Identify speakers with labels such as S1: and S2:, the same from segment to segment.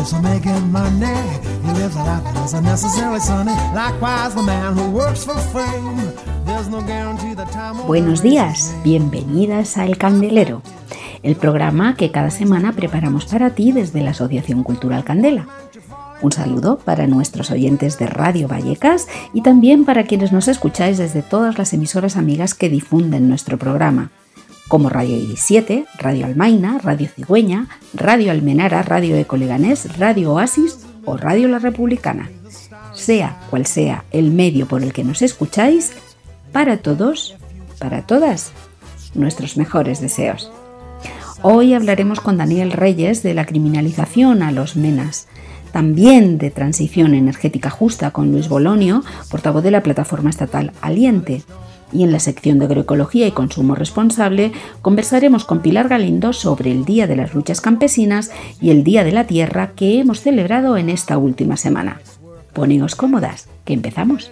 S1: lives for making money. He lives a life that isn't necessarily sunny. Likewise, the man who works for fame. There's no guarantee that time will.
S2: Buenos días, bienvenidas a El Candelero, el programa que cada semana preparamos para ti desde la Asociación Cultural Candela. Un saludo para nuestros oyentes de Radio Vallecas y también para quienes nos escucháis desde todas las emisoras amigas que difunden nuestro programa, como Radio Iris 7, Radio Almaina, Radio Cigüeña, Radio Almenara, Radio Ecoleganés, Radio Oasis o Radio La Republicana. Sea cual sea el medio por el que nos escucháis, para todos, para todas, nuestros mejores deseos. Hoy hablaremos con Daniel Reyes de la criminalización a los menas, también de transición energética justa con Luis Bolonio, portavoz de la plataforma estatal Aliente. Y en la sección de agroecología y consumo responsable conversaremos con Pilar Galindo sobre el Día de las Luchas Campesinas y el Día de la Tierra que hemos celebrado en esta última semana. Poneos cómodas, que empezamos.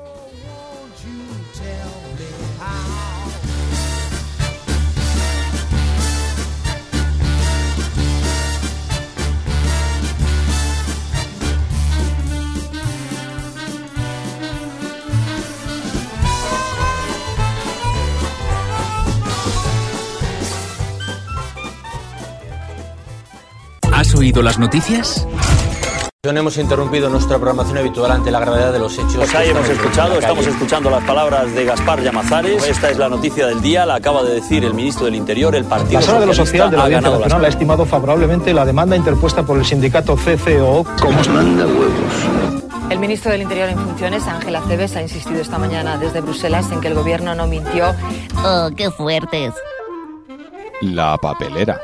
S3: ¿Has oído las noticias?
S4: No hemos interrumpido nuestra programación habitual ante la gravedad de los hechos.
S5: Pues ahí estamos escuchando las palabras de Gaspar Llamazares. Esta es la noticia del día, la acaba de decir el ministro del Interior. El Partido
S6: La Sala de lo Social de la Audiencia Nacional ha estimado favorablemente la demanda interpuesta por el sindicato CCO.
S7: ¿Cómo os manda huevos?
S8: El ministro del Interior en funciones, Ángel Acebes, ha insistido esta mañana desde Bruselas en que el gobierno no mintió.
S9: ¡Oh, qué fuertes!
S3: La papelera.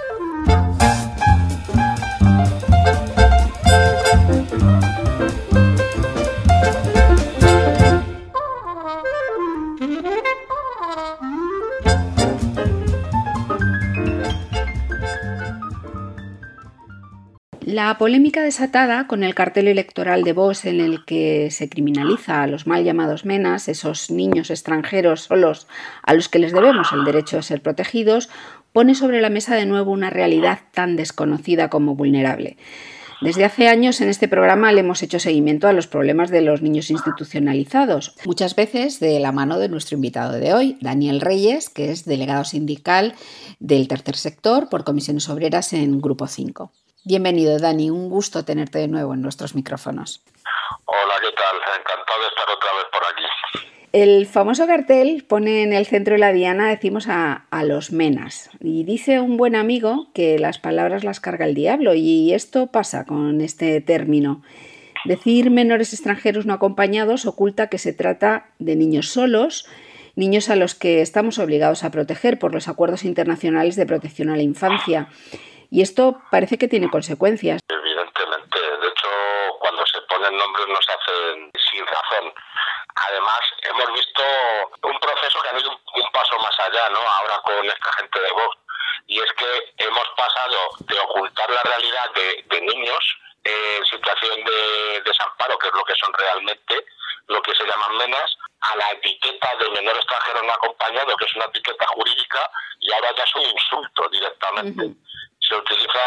S2: La polémica desatada con el cartel electoral de Vox en el que se criminaliza a los mal llamados menas, esos niños extranjeros solos a los que les debemos el derecho a ser protegidos, pone sobre la mesa de nuevo una realidad tan desconocida como vulnerable. Desde hace años en este programa le hemos hecho seguimiento a los problemas de los niños institucionalizados, muchas veces de la mano de nuestro invitado de hoy, Daniel Reyes, que es delegado sindical del tercer sector por Comisiones Obreras en Grupo 5. Bienvenido, Dani, un gusto tenerte de nuevo en nuestros micrófonos.
S10: Hola, ¿qué tal? Encantado de estar otra vez por aquí.
S2: El famoso cartel pone en el centro de la diana, decimos, a los menas. Y dice un buen amigo que las palabras las carga el diablo, y esto pasa con este término. Decir menores extranjeros no acompañados oculta que se trata de niños solos, niños a los que estamos obligados a proteger por los acuerdos internacionales de protección a la infancia. Y esto parece que tiene consecuencias.
S10: Evidentemente. De hecho, cuando se ponen nombres no se hacen sin razón. Además, hemos visto un proceso que ha ido un paso más allá, ¿no? Ahora con esta gente de Vox. Y es que hemos pasado de ocultar la realidad de niños en situación de desamparo, que es lo que son realmente, lo que se llaman menas, a la etiqueta de menor extranjero no acompañado, que es una etiqueta jurídica, y ahora ya es un insulto directamente. Se utiliza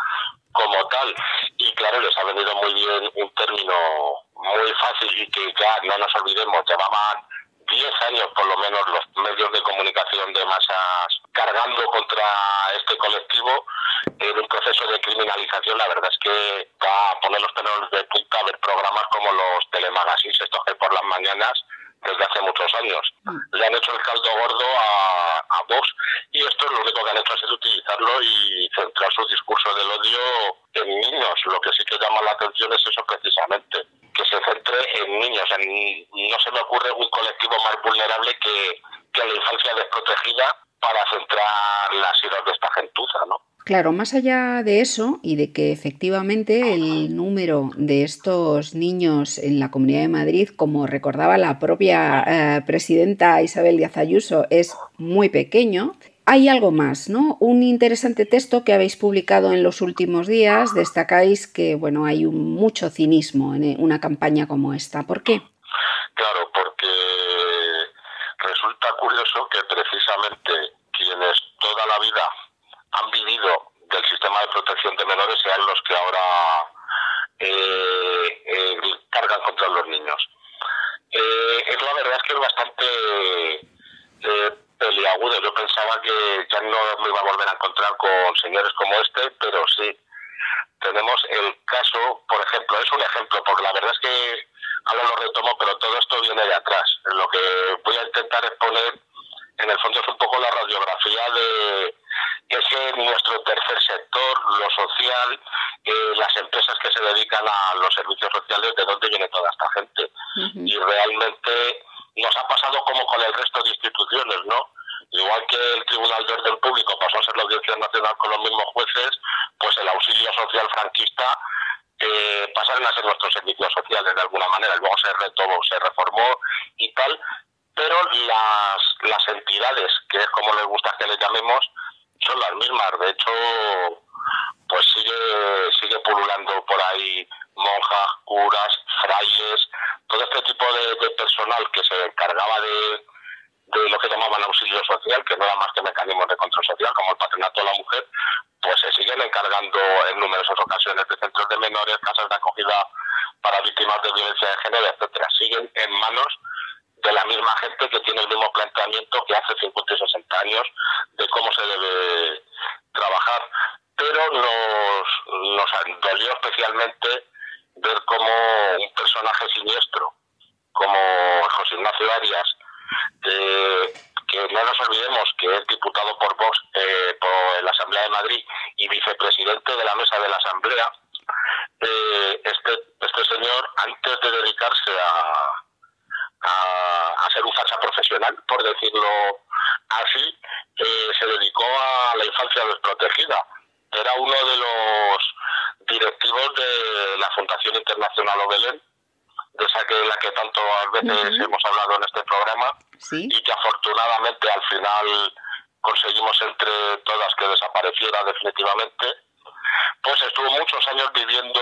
S10: como tal, y claro, les ha venido muy bien un término muy fácil y que ya no nos olvidemos, llevaban 10 años por lo menos los medios de comunicación de masas cargando contra este colectivo en un proceso de criminalización. La verdad es que va a poner los pelos de punta a ver programas como los telemagazines, estos que por las mañanas desde hace muchos años. Le han hecho el caldo gordo a Vox, y esto es lo único que han hecho, es utilizarlo y centrar su discurso del odio en niños. Lo que sí que llama la atención es eso precisamente, que se centre en niños. No se me ocurre un colectivo más vulnerable que la infancia desprotegida para centrar las iras de esta gentuza, ¿no?
S2: Claro, más allá de eso y de que efectivamente el número de estos niños en la Comunidad de Madrid, como recordaba la propia presidenta Isabel Díaz Ayuso, es muy pequeño, hay algo más, ¿no? Un interesante texto que habéis publicado en los últimos días, destacáis que bueno, hay mucho cinismo en una campaña como esta. ¿Por qué?
S10: Claro, porque resulta curioso que precisamente quienes toda la vida han vivido del sistema de protección de menores sean los que ahora cargan contra los niños. La verdad es que es bastante peliagudo. Yo pensaba que ya no me iba a volver a encontrar con señores como este, pero sí. Tenemos el caso, por ejemplo, es un ejemplo, porque la verdad es que ahora lo retomo, pero todo esto viene de atrás. Lo que voy a intentar exponer, en el fondo, es un poco la radiografía de ese nuestro tercer sector, lo social, las empresas que se dedican a los servicios sociales, de dónde viene toda esta gente. Uh-huh. Y realmente nos ha pasado como con el resto de instituciones, ¿no? Igual que el Tribunal de Orden Público pasó a ser la Audiencia Nacional con los mismos jueces, pues el auxilio social franquista pasaron a ser nuestros servicios sociales de alguna manera. Luego se reformó y tal, pero las entidades, que es como les gusta que les llamemos, son las mismas. De hecho, pues sigue pululando por ahí monjas, curas, frailes, todo este tipo de personal que se encargaba de lo que llamaban auxilio social, que no era más que mecanismos de control social, como el patronato de la mujer, pues se siguen encargando en numerosas ocasiones de centros de menores, casas de acogida para víctimas de violencia de género, etcétera. Siguen en manos de la misma gente que tiene el mismo planteamiento que hace 50 y 60 años de cómo se debe trabajar. Pero nos dolió especialmente ver cómo un personaje siniestro, como José Ignacio Arias, que no nos olvidemos que es diputado por Vox por la Asamblea de Madrid y vicepresidente de la mesa de la Asamblea, este señor, antes de dedicarse a ser un facha profesional, por decirlo así, se dedicó a la infancia desprotegida. Era uno de los directivos de la Fundación Internacional Obelén, de esa que la que tantas veces hemos hablado en este programa, ¿sí? Y que afortunadamente al final conseguimos entre todas que desapareciera definitivamente. Pues estuvo muchos años viviendo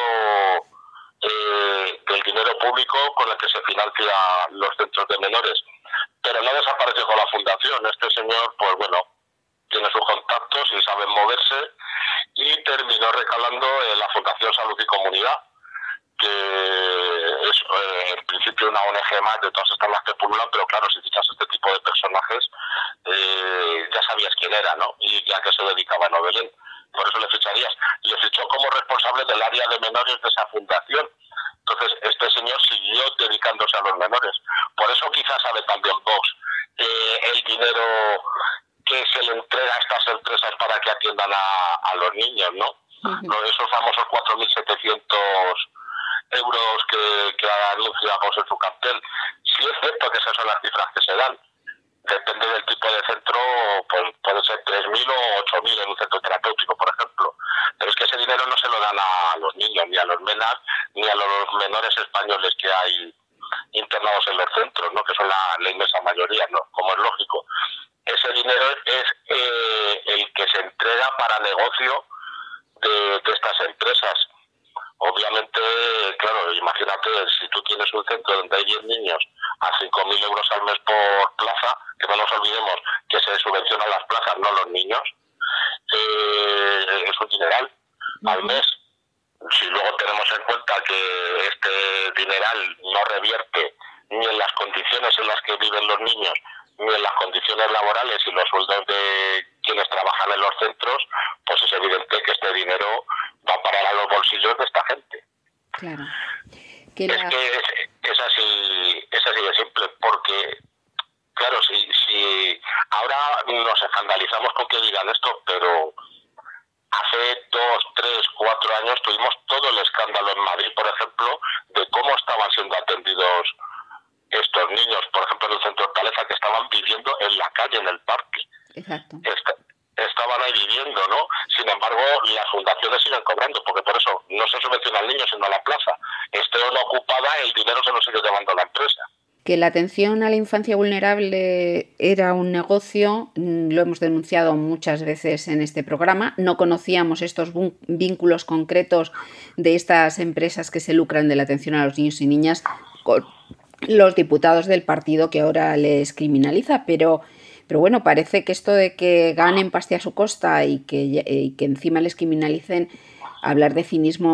S10: del dinero público con el que se financian los centros de menores, pero no desapareció con la fundación. Este señor, pues bueno, tiene sus contactos y sabe moverse, y terminó recalando en la Fundación Salud y Comunidad, que es en principio una ONG más de todas estas las que pululan, pero claro, si fichas este tipo de personajes, ya sabías quién era, ¿no? Y ya que se dedicaba a Belén, por eso le ficharías. Le fichó como responsable del área de menores de esa fundación. Entonces, este señor siguió dedicándose a los menores. Por eso quizás sabe también Vox el dinero que se le entrega a estas empresas para que atiendan a los niños, ¿no? Uh-huh. Esos famosos 4.700 euros que anuncia Vox en su cartel. Sí es cierto que esas son las cifras que se dan. Depende del tipo de centro, pues puede ser 3.000 o 8.000 en un centro terapéutico, por ejemplo. Pero es que ese dinero no se lo dan a los niños, ni a los MENAS, ni a los menores españoles que hay internados en los centros, ¿no? Que son la inmensa mayoría, ¿no? Como es lógico. Ese dinero es el que se entrega para negocio de estas empresas. Obviamente, claro, imagínate, si tú tienes un centro donde hay 10 niños a 5.000 euros al mes por plaza, que no nos olvidemos que se subvencionan las plazas, no los niños, es un dineral al mes. Si luego tenemos en cuenta que este dineral no revierte ni en las condiciones en las que viven los niños, ni en las condiciones laborales y los sueldos de quienes trabajan en los centros, pues es evidente que este dinero va a parar a los bolsillos de esta gente.
S2: Claro.
S10: Es así de simple, porque, claro, si ahora nos escandalizamos con que digan esto, pero hace 2, 3, 4 años tuvimos todo el escándalo en Madrid, por ejemplo, de cómo estaban siendo atendidos estos niños, por ejemplo, en el centro de Hortaleza, que estaban viviendo en la calle, en el parque.
S2: Exacto.
S10: Estaban ahí viviendo, ¿no? Sin embargo, las fundaciones siguen cobrando, porque por eso no se subvenciona al niño, sino a la plaza. Esté o no ocupada, el dinero se lo sigue llevando a la empresa.
S2: Que la atención a la infancia vulnerable era un negocio, lo hemos denunciado muchas veces en este programa. No conocíamos estos vínculos concretos de estas empresas que se lucran de la atención a los niños y niñas con los diputados del partido que ahora les criminaliza, pero bueno, parece que esto de que ganen pasta a su costa y que encima les criminalicen, hablar de cinismo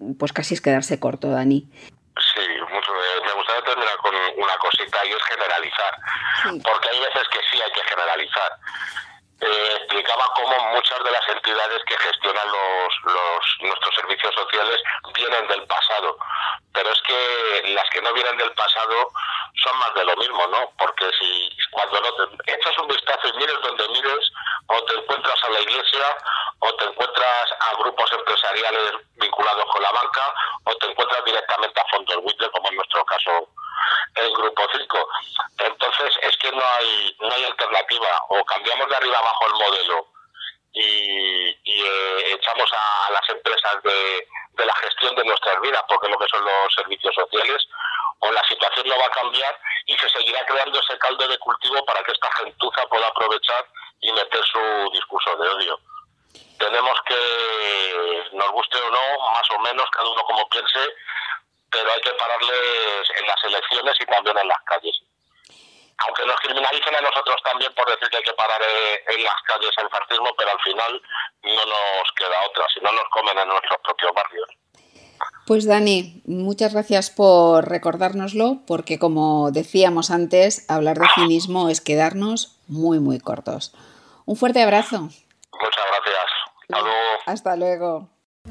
S2: pues casi es quedarse corto, Dani.
S10: Sí, mucho. Me gustaría terminar con una cosita y es generalizar, porque hay veces que sí hay que generalizar. Explicaba cómo muchas de las entidades que gestionan nuestros servicios sociales vienen del pasado, pero es que las que no vienen del pasado son más de lo mismo, ¿no? Porque si cuando no te echas un vistazo y mires donde mires, o te encuentras a la iglesia, o te encuentras a grupos empresariales vinculados con la banca, o te encuentras directamente a fondos buitre, como en nuestro caso el Grupo 5. Entonces es que no hay alternativa, o cambiamos de arriba abajo el modelo y echamos a las empresas de la gestión de nuestras vidas, porque es lo que son los servicios sociales, o la situación no va a cambiar y se seguirá creando ese caldo de cultivo para que esta gentuza pueda aprovechar y meter su discurso de odio. Tenemos que, nos guste o no, más o menos, cada uno como piense, pero hay que pararles en las elecciones y también en las calles. Aunque nos criminalicen a nosotros también por decir que hay que parar en las calles el fascismo, pero al final no nos queda otra, si no nos comen en nuestros propios barrios.
S2: Pues Dani, muchas gracias por recordárnoslo, porque como decíamos antes, hablar de cinismo es quedarnos muy, muy cortos. Un fuerte abrazo.
S10: Muchas gracias. Hasta luego.
S2: Hasta luego.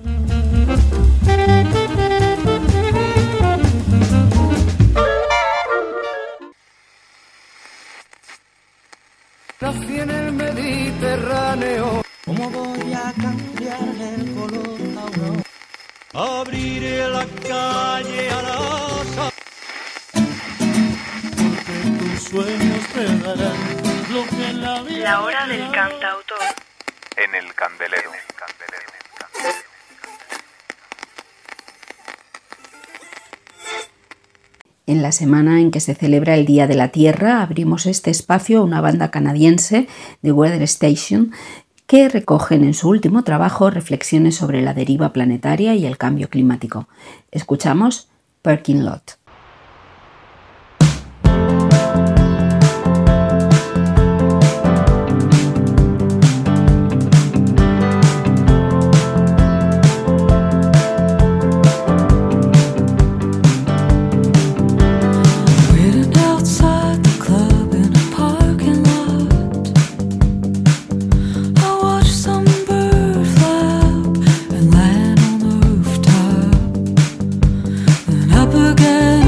S1: Nací en el Mediterráneo. ¿Cómo voy a cambiar el color aurora? Abriré la calle a la porque tus sueños te darán lo que en la vida.
S8: La hora del cantautor.
S3: En el candelero.
S2: En la semana en que se celebra el Día de la Tierra, abrimos este espacio a una banda canadiense, The Weather Station, que recogen en su último trabajo reflexiones sobre la deriva planetaria y el cambio climático. Escuchamos Parking Lot.
S1: Again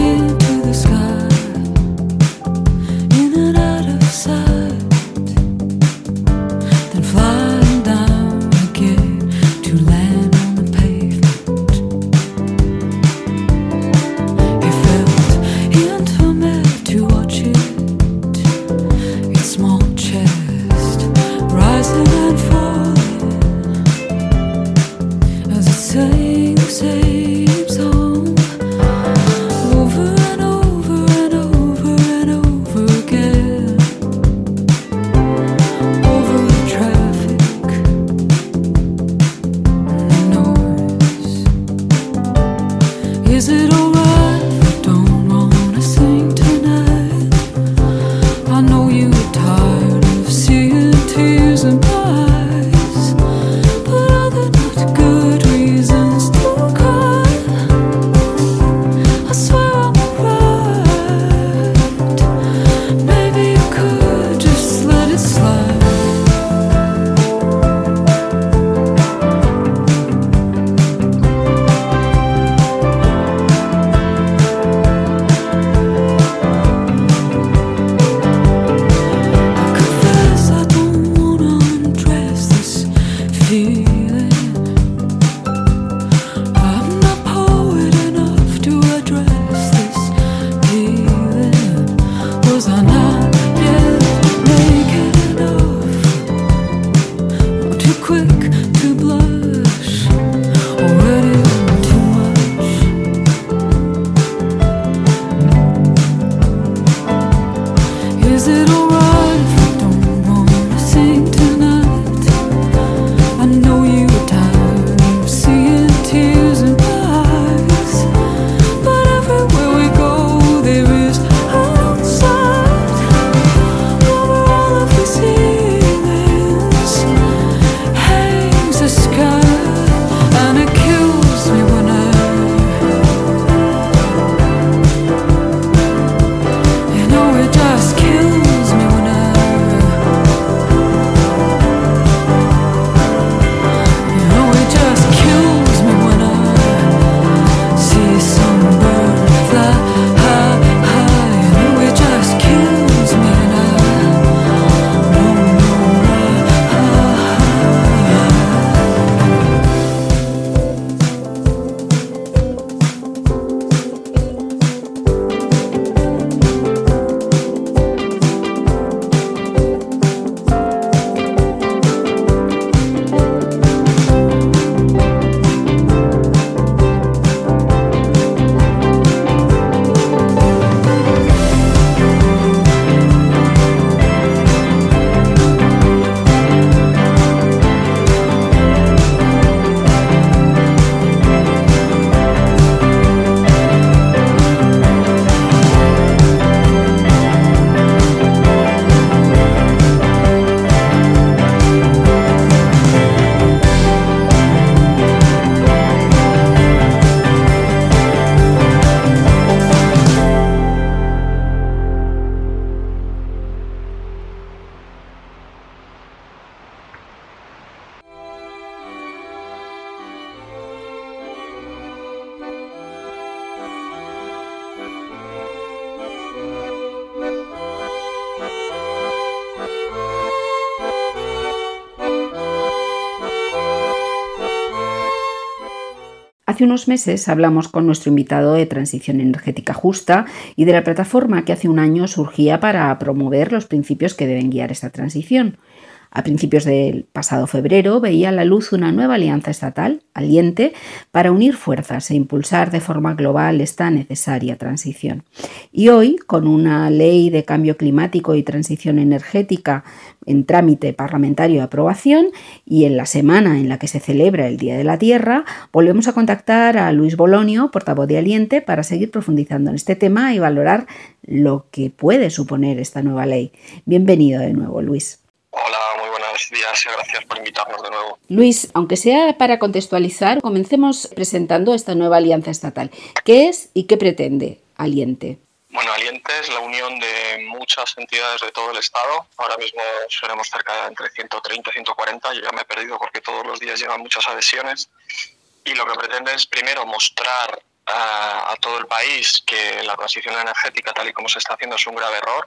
S2: Hace unos meses hablamos con nuestro invitado de Transición Energética Justa y de la plataforma que hace un año surgía para promover los principios que deben guiar esta transición. A principios del pasado febrero veía a la luz una nueva alianza estatal, Aliente, para unir fuerzas e impulsar de forma global esta necesaria transición. Y hoy, con una ley de cambio climático y transición energética en trámite parlamentario de aprobación y en la semana en la que se celebra el Día de la Tierra, volvemos a contactar a Luis Bolonio, portavoz de Aliente, para seguir profundizando en este tema y valorar lo que puede suponer esta nueva ley. Bienvenido de nuevo, Luis.
S10: Hola, muy buenos días y gracias por invitarnos de nuevo.
S2: Luis, aunque sea para contextualizar, comencemos presentando esta nueva alianza estatal. ¿Qué es y qué pretende Aliente?
S10: Bueno, Aliente es la unión de muchas entidades de todo el Estado. Ahora mismo seremos cerca de entre 130 y 140. Yo ya me he perdido porque todos los días llegan muchas adhesiones. Y lo que pretende es primero mostrar a todo el país que la transición energética, tal y como se está haciendo, es un grave error.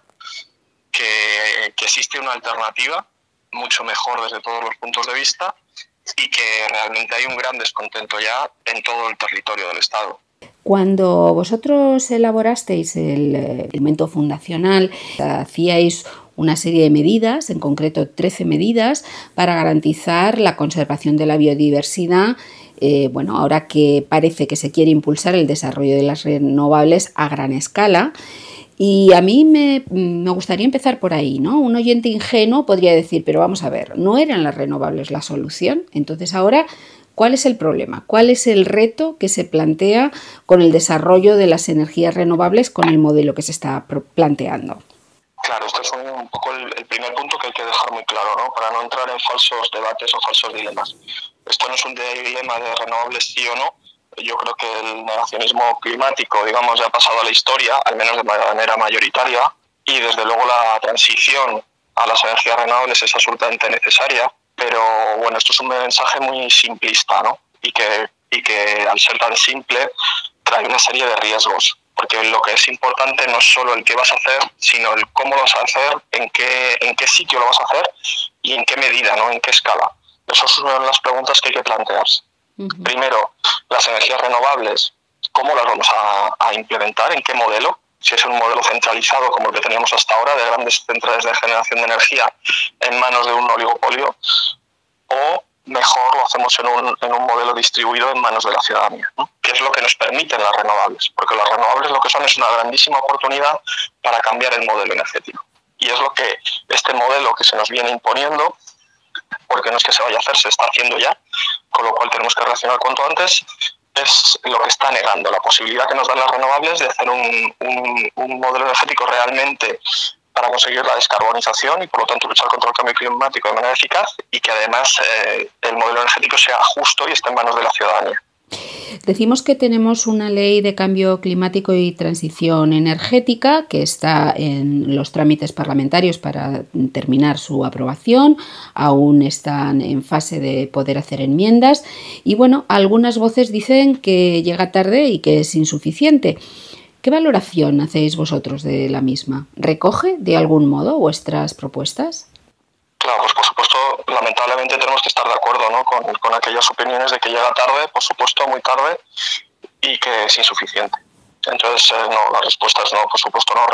S10: Que existe una alternativa mucho mejor desde todos los puntos de vista y que realmente hay un gran descontento ya en todo el territorio del Estado.
S2: Cuando vosotros elaborasteis el documento fundacional, hacíais una serie de medidas, en concreto 13 medidas, para garantizar la conservación de la biodiversidad. Ahora que parece que se quiere impulsar el desarrollo de las renovables a gran escala. Y a mí me gustaría empezar por ahí, ¿no? Un oyente ingenuo podría decir, pero vamos a ver, ¿no eran las renovables la solución? Entonces ahora, ¿cuál es el problema? ¿Cuál es el reto que se plantea con el desarrollo de las energías renovables con el modelo que se está planteando?
S10: Claro, este es un poco el primer punto que hay que dejar muy claro, ¿no? Para no entrar en falsos debates o falsos dilemas. Esto no es un dilema de renovables sí o no. Yo creo que el negacionismo climático, digamos, ya ha pasado a la historia, al menos de manera mayoritaria, y desde luego la transición a las energías renovables es absolutamente necesaria, pero bueno, esto es un mensaje muy simplista, ¿no? Y que al ser tan simple trae una serie de riesgos, porque lo que es importante no es solo el qué vas a hacer, sino el cómo lo vas a hacer, en qué sitio lo vas a hacer y en qué medida, ¿no? En qué escala. Esas son las preguntas que hay que plantearse. Primero, las energías renovables, ¿cómo las vamos a implementar? ¿En qué modelo? Si es un modelo centralizado como el que teníamos hasta ahora, de grandes centrales de generación de energía en manos de un oligopolio, o mejor lo hacemos en un modelo distribuido en manos de la ciudadanía, ¿no? Que es lo que nos permiten las renovables, porque las renovables lo que son es una grandísima oportunidad para cambiar el modelo energético. Y es lo que este modelo que se nos viene imponiendo, porque no es que se vaya a hacer, se está haciendo ya, con lo cual tenemos que reaccionar cuanto antes, es lo que está negando la posibilidad que nos dan las renovables de hacer un modelo energético realmente para conseguir la descarbonización y por lo tanto luchar contra el cambio climático de manera eficaz y que además el modelo energético sea justo y esté en manos de la ciudadanía.
S2: Decimos que tenemos una ley de cambio climático y transición energética que está en los trámites parlamentarios para terminar su aprobación, aún están en fase de poder hacer enmiendas y bueno, algunas voces dicen que llega tarde y que es insuficiente. ¿Qué valoración hacéis vosotros de la misma? ¿Recoge de algún modo vuestras propuestas?
S10: Claro, pues por supuesto, lamentablemente tenemos que estar de acuerdo, ¿no? con aquellas opiniones de que llega tarde, por supuesto, muy tarde, y que es insuficiente. Entonces, no, la respuesta es no, por supuesto, no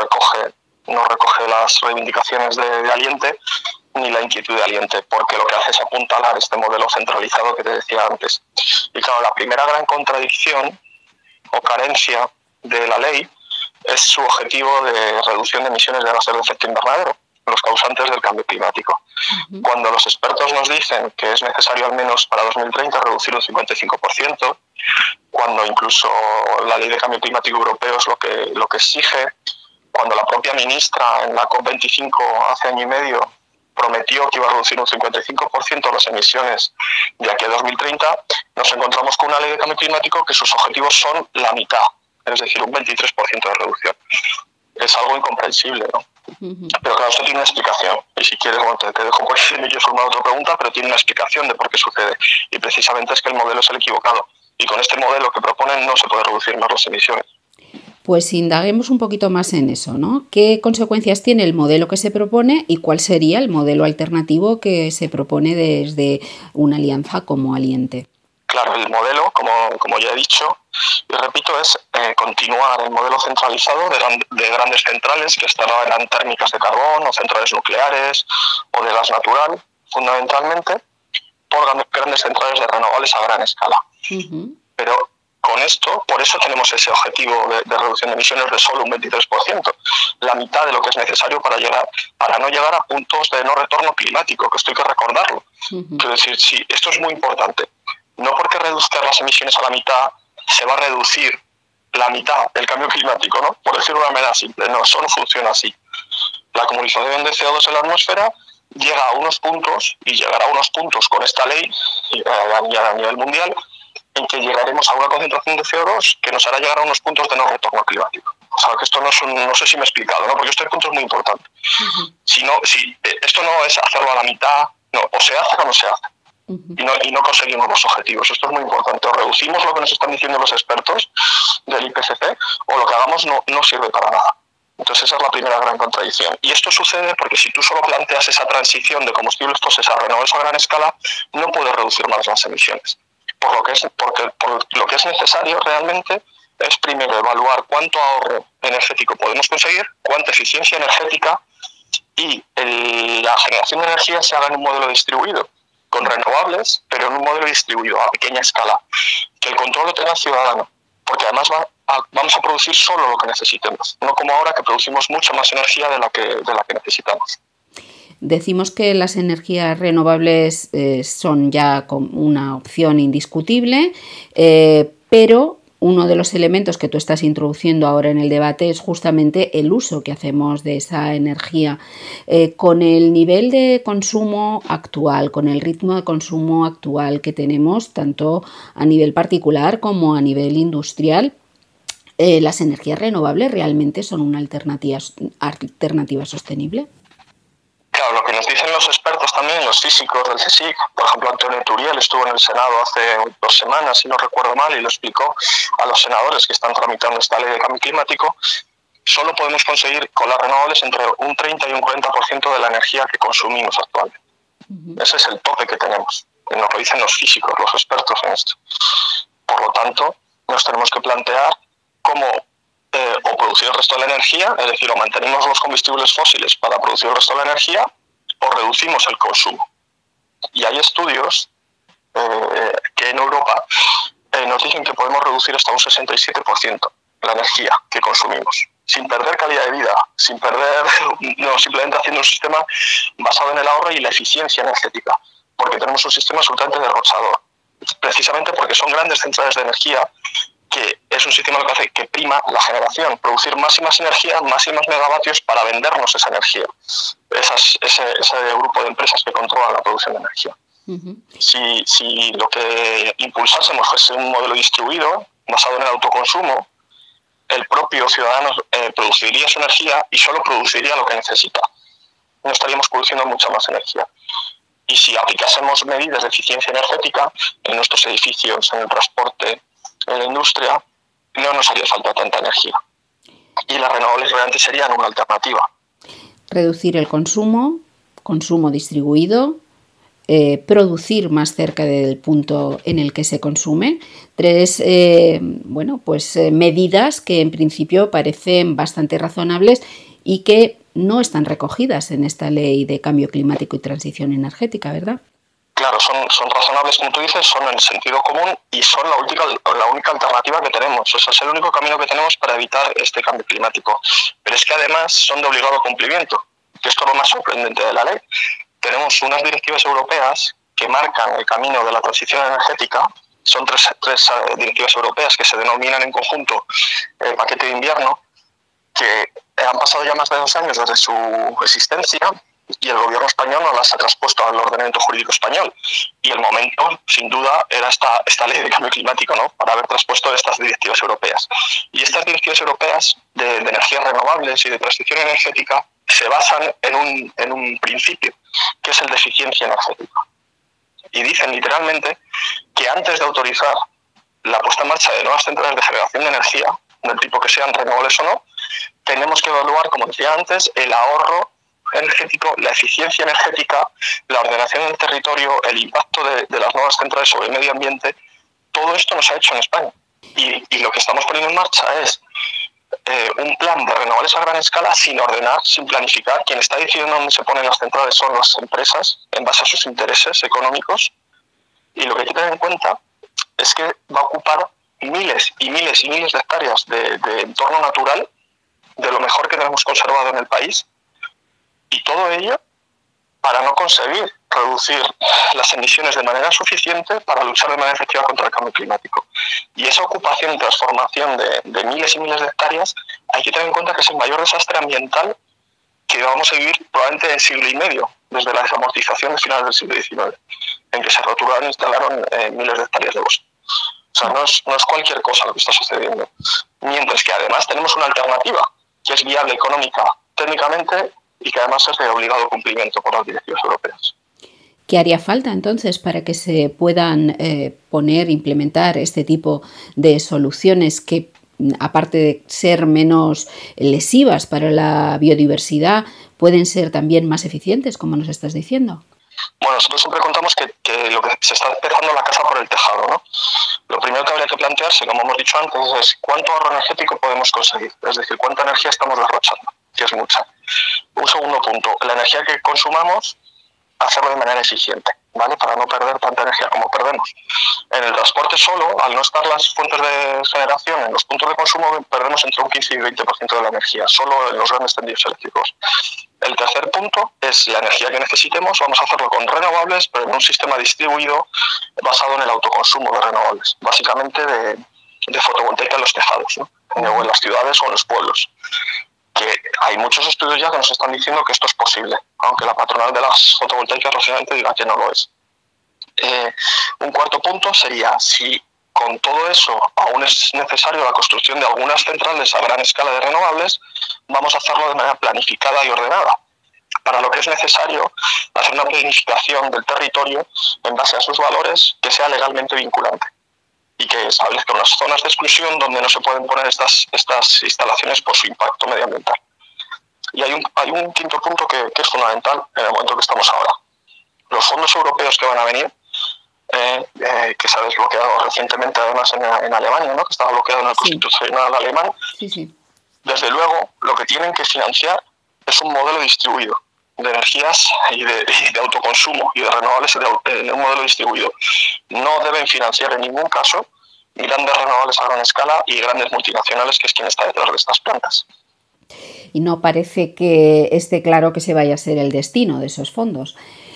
S10: recoge las reivindicaciones de Aliente ni la inquietud de Aliente, porque lo que hace es apuntalar este modelo centralizado que te decía antes. Y claro, la primera gran contradicción o carencia de la ley es su objetivo de reducción de emisiones de gases de efecto invernadero, los causantes del cambio climático. Cuando los expertos nos dicen que es necesario al menos para 2030 reducir un 55%, cuando incluso la ley de cambio climático europeo es lo que exige, cuando la propia ministra en la COP25 hace año y medio prometió que iba a reducir un 55% las emisiones de aquí a 2030, nos encontramos con una ley de cambio climático que sus objetivos son la mitad, es decir, un 23% de reducción. Es algo incomprensible, ¿no? Pero claro, esto tiene una explicación. Y si quieres, bueno, te dejo por si yo formar otra pregunta, pero tiene una explicación de por qué sucede. Y precisamente es que el modelo es el equivocado. Y con este modelo que proponen no se puede reducir más las emisiones.
S2: Pues indaguemos un poquito más en eso, ¿no? ¿Qué consecuencias tiene el modelo que se propone y cuál sería el modelo alternativo que se propone desde una alianza como Aliente?
S11: Claro, el modelo, como ya he dicho y repito, es continuar el modelo centralizado de grandes centrales que eran térmicas de carbón o centrales nucleares o de gas natural, fundamentalmente, por grandes centrales de renovables a gran escala. Uh-huh. Pero con esto, por eso tenemos ese objetivo de reducción de emisiones de solo un 23%, la mitad de lo que es necesario para no llegar a puntos de no retorno climático, que esto hay que recordarlo. Uh-huh. Quiero decir, sí, esto es muy importante. No porque reduzcan las emisiones a la mitad se va a reducir la mitad el cambio climático, ¿no? Por decirlo de una manera simple, no, eso no funciona así. La acumulación de CO2 en la atmósfera llega a unos puntos, y llegará a unos puntos con esta ley a nivel mundial, en que llegaremos a una concentración de CO2 que nos hará llegar a unos puntos de no retorno climático. O sea, que esto no sé si me he explicado, ¿no? Porque este punto es muy importante. Uh-huh. Esto no es hacerlo a la mitad, no, o se hace o no se hace. Uh-huh. Y no conseguimos los objetivos. Esto es muy importante. O reducimos lo que nos están diciendo los expertos del IPCC, o lo que hagamos no sirve para nada. Entonces esa es la primera gran contradicción. Y esto sucede porque si tú solo planteas esa transición de combustibles fósiles a renovables a gran escala, no puedes reducir más las emisiones. Por lo que es necesario realmente es primero evaluar cuánto ahorro energético podemos conseguir, cuánta eficiencia energética, y la generación de energía se haga en un modelo distribuido, con renovables, pero en un modelo distribuido a pequeña escala, que el control lo tenga el ciudadano, porque además vamos a producir solo lo que necesitemos, no como ahora que producimos mucha más energía de la que necesitamos.
S2: Decimos que las energías renovables son ya una opción indiscutible, pero uno de los elementos que tú estás introduciendo ahora en el debate es justamente el uso que hacemos de esa energía. Con el nivel de consumo actual, con el ritmo de consumo actual que tenemos, tanto a nivel particular como a nivel industrial, ¿las energías renovables realmente son una alternativa sostenible?
S11: Claro, lo que nos dicen los expertos también, los físicos del CSIC, por ejemplo Antonio Turiel estuvo en el Senado hace 2 semanas, si no recuerdo mal, y lo explicó a los senadores que están tramitando esta ley de cambio climático, solo podemos conseguir con las renovables entre un 30 y un 40% de la energía que consumimos actualmente. Uh-huh. Ese es el tope que tenemos, y nos lo dicen los físicos, los expertos en esto. Por lo tanto, nos tenemos que plantear cómo o producir el resto de la energía, es decir, o mantenemos los combustibles fósiles para producir el resto de la energía, o reducimos el consumo. Y hay estudios que en Europa nos dicen que podemos reducir hasta un 67% la energía que consumimos, sin perder calidad de vida, simplemente haciendo un sistema basado en el ahorro y la eficiencia energética, porque tenemos un sistema absolutamente derrochador, precisamente porque son grandes centrales de energía, que es un sistema que hace que prima la generación, producir más y más energía, más y más megavatios para vendernos esa energía. Ese grupo de empresas que controlan la producción de energía. Uh-huh. Si lo que impulsásemos fuese un modelo distribuido, basado en el autoconsumo, el propio ciudadano produciría su energía y solo produciría lo que necesita. No estaríamos produciendo mucha más energía. Y si aplicásemos medidas de eficiencia energética en nuestros edificios, en el transporte, en la industria, no nos haría falta tanta energía. Y las renovables realmente serían una alternativa.
S2: Reducir el consumo distribuido, producir más cerca del punto en el que se consume. 3 medidas que en principio parecen bastante razonables y que no están recogidas en esta ley de cambio climático y transición energética, ¿verdad?
S11: Claro, son razonables, como tú dices, son en sentido común y son la única alternativa que tenemos. O sea, es el único camino que tenemos para evitar este cambio climático. Pero es que además son de obligado cumplimiento, que esto es lo más sorprendente de la ley. Tenemos unas directivas europeas que marcan el camino de la transición energética. Son tres directivas europeas que se denominan en conjunto el paquete de invierno, que han pasado ya más de 2 años desde su existencia, y el gobierno español no las ha traspuesto al ordenamiento jurídico español. Y el momento, sin duda, era esta ley de cambio climático, ¿no?, para haber traspuesto estas directivas europeas. Y estas directivas europeas de energías renovables y de transición energética se basan en un principio, que es el de eficiencia energética. Y dicen literalmente que antes de autorizar la puesta en marcha de nuevas centrales de generación de energía, del tipo que sean renovables o no, tenemos que evaluar, como decía antes, el ahorro energético, la eficiencia energética, la ordenación del territorio, el impacto de las nuevas centrales sobre el medio ambiente todo esto no se ha hecho en España. Y lo que estamos poniendo en marcha es un plan de renovables a gran escala sin ordenar, sin planificar. Quien está decidiendo dónde se ponen las centrales son las empresas en base a sus intereses económicos. Y lo que hay que tener en cuenta es que va a ocupar miles y miles y miles de hectáreas de entorno natural, de lo mejor que tenemos conservado en el país, y todo ello para no conseguir reducir las emisiones de manera suficiente para luchar de manera efectiva contra el cambio climático. Y esa ocupación y transformación de miles y miles de hectáreas, hay que tener en cuenta que es el mayor desastre ambiental que vamos a vivir probablemente en siglo y medio, desde la desamortización de finales del siglo XIX, en que se roturaron e instalaron miles de hectáreas de bosque. O sea, no es cualquier cosa lo que está sucediendo. Mientras que además tenemos una alternativa que es viable económica, técnicamente, y que además es de obligado cumplimiento por las directivas europeas.
S2: ¿Qué haría falta entonces para que se puedan implementar este tipo de soluciones que, aparte de ser menos lesivas para la biodiversidad, pueden ser también más eficientes, como nos estás diciendo?
S11: Bueno, nosotros siempre contamos que lo que se está empezando la casa por el tejado, ¿no? Lo primero que habría que plantearse, como hemos dicho antes, es cuánto ahorro energético podemos conseguir, es decir, cuánta energía estamos derrochando, que es mucha. Un segundo punto, la energía que consumamos, hacerlo de manera eficiente, ¿vale? Para no perder tanta energía como perdemos. En el transporte solo, al no estar las fuentes de generación en los puntos de consumo, perdemos entre un 15 y 20% de la energía, solo en los grandes tendidos eléctricos. El tercer punto es la energía que necesitemos, vamos a hacerlo con renovables, pero en un sistema distribuido basado en el autoconsumo de renovables, básicamente de fotovoltaica en los tejados, ¿no? O en las ciudades o en los pueblos. Que hay muchos estudios ya que nos están diciendo que esto es posible, aunque la patronal de las fotovoltaicas recientemente diga que no lo es. Un cuarto punto sería, si con todo eso aún es necesario la construcción de algunas centrales a gran escala de renovables, vamos a hacerlo de manera planificada y ordenada. Para lo que es necesario hacer una planificación del territorio en base a sus valores que sea legalmente vinculante y que establezca unas zonas de exclusión donde no se pueden poner estas instalaciones por su impacto medioambiental. Y hay un quinto punto que es fundamental en el momento que estamos ahora. Los fondos europeos que van a venir, que se ha desbloqueado recientemente además en Alemania, ¿no? Que estaba bloqueado en el Constitucional alemán, sí. Desde luego lo que tienen que financiar es un modelo distribuido de energías y de autoconsumo y de renovables en un modelo distribuido. No deben financiar en ningún caso grandes renovables a gran escala y grandes multinacionales, que es quien está detrás de estas plantas.
S2: Y no parece que esté claro que se vaya a ser el destino de esos fondos.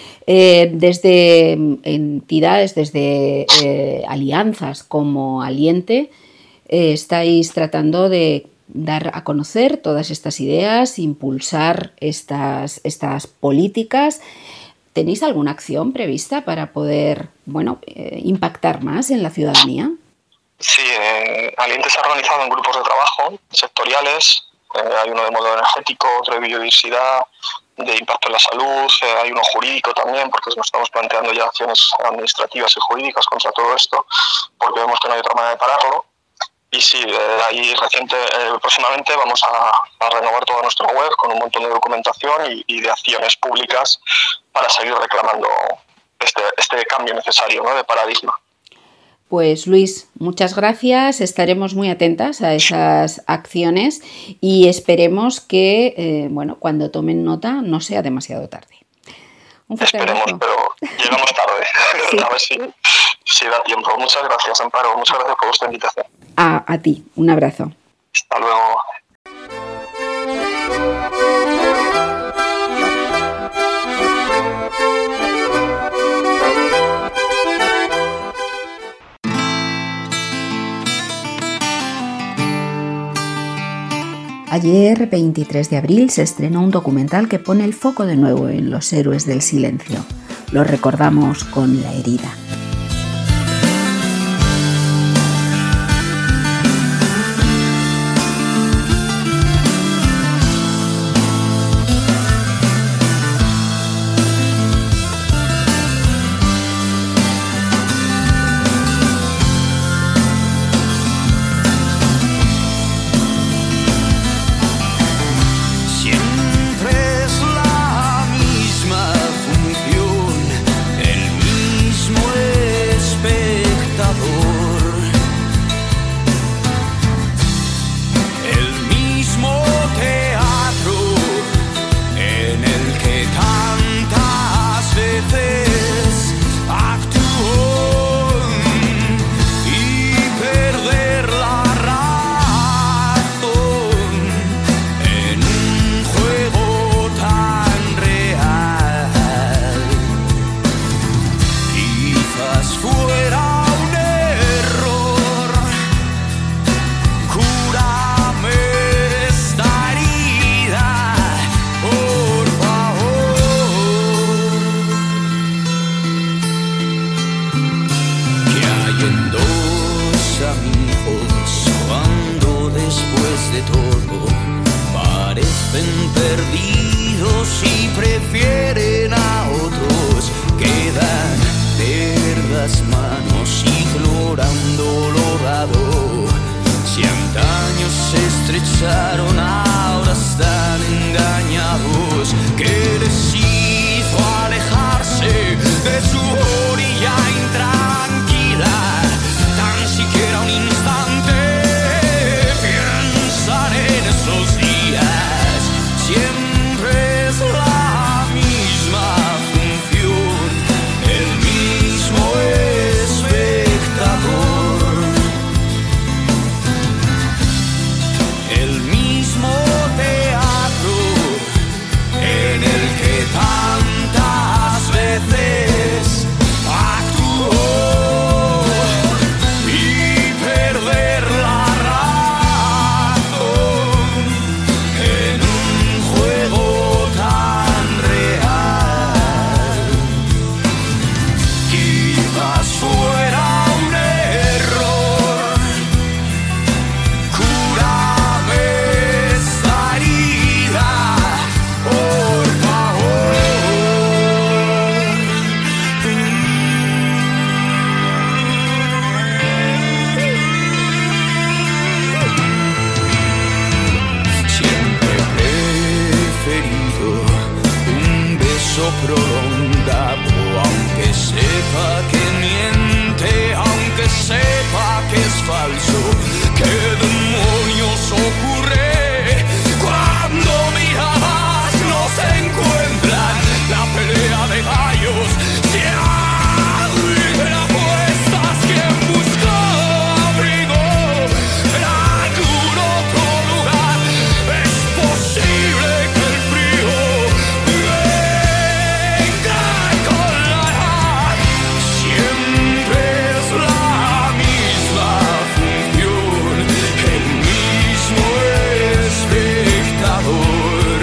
S2: Desde entidades, desde alianzas como Aliente, estáis tratando de dar a conocer todas estas ideas, impulsar estas políticas. ¿Tenéis alguna acción prevista para poder impactar más en la ciudadanía?
S11: Sí, Aliente se ha organizado en grupos de trabajo sectoriales. Hay uno de modelo energético, otro de biodiversidad, de impacto en la salud, hay uno jurídico también, porque nos estamos planteando ya acciones administrativas y jurídicas contra todo esto, porque vemos que no hay otra manera de pararlo. Y sí, ahí próximamente vamos a renovar toda nuestra web con un montón de documentación y de acciones públicas para seguir reclamando este cambio necesario, ¿no? De paradigma.
S2: Pues Luis, muchas gracias, estaremos muy atentas a esas acciones y esperemos que cuando tomen nota no sea demasiado tarde. Un fuerte
S11: abrazo. Pero llegamos tarde, sí. A ver si da tiempo. Muchas gracias, Amparo, muchas gracias por vuestra invitación.
S2: A ti, un abrazo.
S11: Hasta luego.
S2: Ayer, 23 de abril, se estrenó un documental que pone el foco de nuevo en los héroes del silencio. Lo recordamos con La herida.
S1: El mismo de su orilla intranquila, tan siquiera un instante piensan en esos días. Siempre es la misma función, el mismo espectador, el mismo teatro en el que tantas veces actuó, y perder la razón en un juego tan real. Quizás fuera un error, cúrame esta herida, por favor. Siempre he preferido un beso prolongado, aunque sepa que miente, aunque sepa que es falso. ¿Qué demonios ocurre cuando miradas no se encuentran? La pelea de gallos se abre apuestas. Quien busca abrigo en algún otro lugar, es posible que el frío venga con la edad. Siempre es la misma función, el mismo espectador,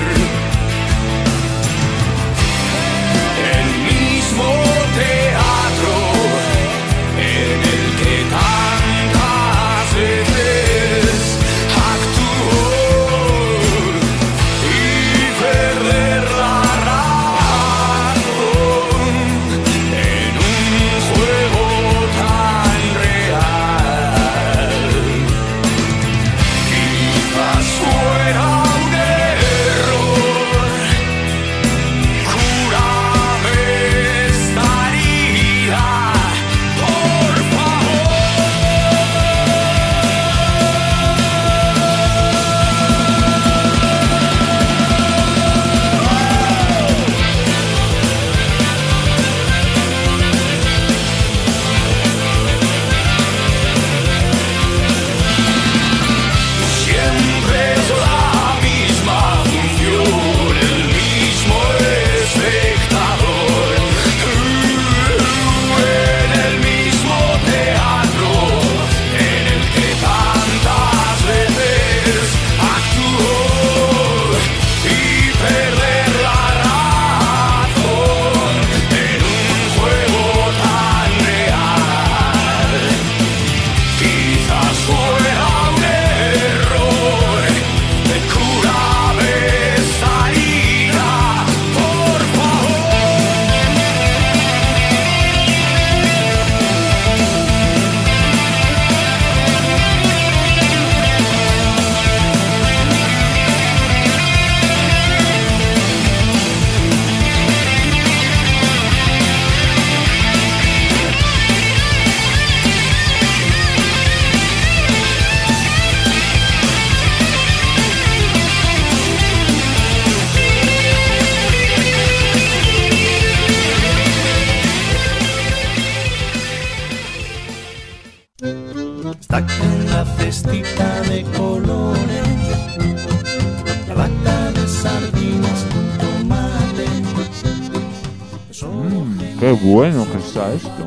S1: el mismo teatro en el que tantas veces actuó, y perder la razón en un juego tan real. Quizás fuera un error, cúrame esta herida, por favor. Siempre es la misma función, el mismo espectador, en el mismo teatro en el que tantas veces actuó, y perder la razón en un juego tan real. Quizás fuera un error, cúrame esta herida, por favor. Está con la cestita de colores, la lata de sardinas con tomate.
S12: Qué bueno que está esto.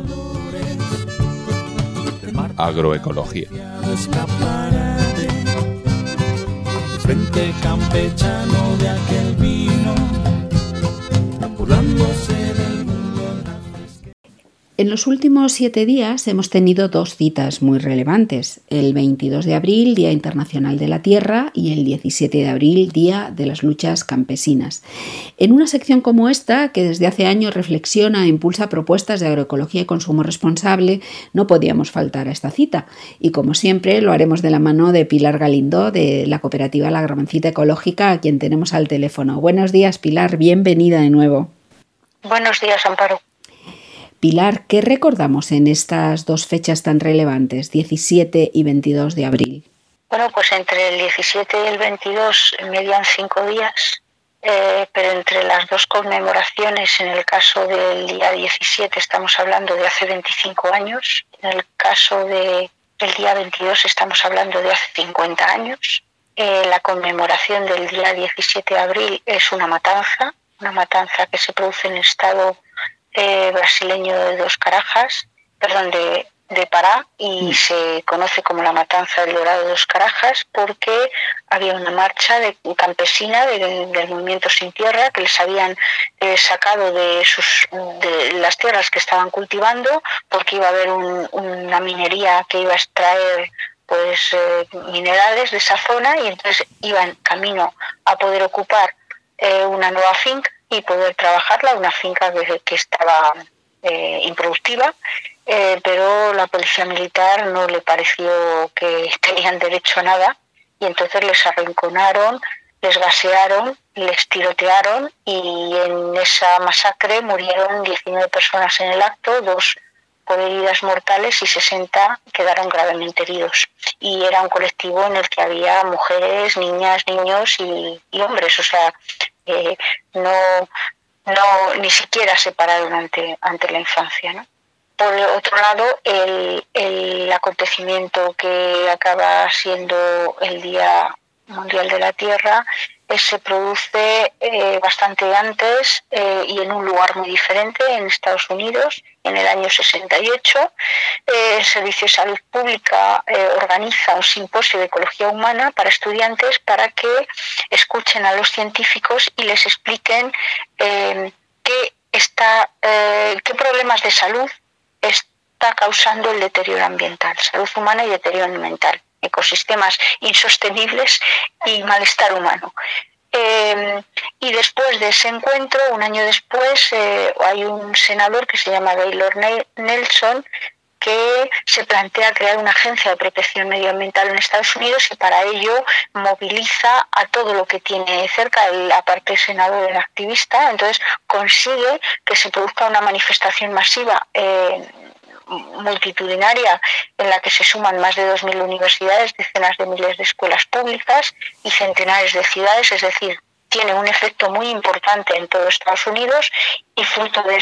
S12: Agroecología.
S1: Escaparate, frente campechano de aquel vino, burlándose del mundo en la fresca.
S2: En los últimos 7 días hemos tenido 2 citas muy relevantes. El 22 de abril, Día Internacional de la Tierra, y el 17 de abril, Día de las Luchas Campesinas. En una sección como esta, que desde hace años reflexiona e impulsa propuestas de agroecología y consumo responsable, no podíamos faltar a esta cita. Y como siempre, lo haremos de la mano de Pilar Galindo, de la cooperativa La Gramancita Ecológica, a quien tenemos al teléfono. Buenos días, Pilar, bienvenida de nuevo.
S13: Buenos días, Amparo.
S2: Pilar, ¿qué recordamos en estas dos fechas tan relevantes, 17 y 22 de abril?
S13: Bueno, pues entre el 17 y el 22 median 5 días, pero entre las dos conmemoraciones, en el caso del día 17 estamos hablando de hace 25 años, en el caso del día 22 estamos hablando de hace 50 años. La conmemoración del día 17 de abril es una matanza que se produce en el estado brasileño de Pará, y se conoce como la matanza del Dorado de Dos Carajas porque había una marcha campesina del movimiento Sin Tierra que les habían sacado de las tierras que estaban cultivando porque iba a haber una minería que iba a extraer minerales de esa zona, y entonces iban camino a poder ocupar una nueva finca y poder trabajarla, una finca que estaba improductiva, pero la policía militar no le pareció que tenían derecho a nada, y entonces les arrinconaron, les gasearon, les tirotearon, y en esa masacre murieron 19 personas en el acto, 2 por heridas mortales y 60 quedaron gravemente heridos. Y era un colectivo en el que había mujeres, niñas, niños y hombres, o sea, no ni siquiera se pararon ante la infancia, ¿no? Por otro lado, el acontecimiento que acaba siendo el Día Mundial de la Tierra se produce bastante antes y en un lugar muy diferente, en Estados Unidos, en el año 68. El Servicio de Salud Pública organiza un simposio de ecología humana para estudiantes para que escuchen a los científicos y les expliquen qué problemas de salud está causando el deterioro ambiental, salud humana y deterioro ambiental, ecosistemas insostenibles y malestar humano. Y después de ese encuentro, un año después, hay un senador que se llama Gaylord Nelson que se plantea crear una agencia de protección medioambiental en Estados Unidos, y para ello moviliza a todo lo que tiene cerca, aparte de senador, el activista. Entonces consigue que se produzca una manifestación masiva multitudinaria en la que se suman más de 2.000 universidades, decenas de miles de escuelas públicas y centenares de ciudades, es decir, tiene un efecto muy importante en todo Estados Unidos, y fruto de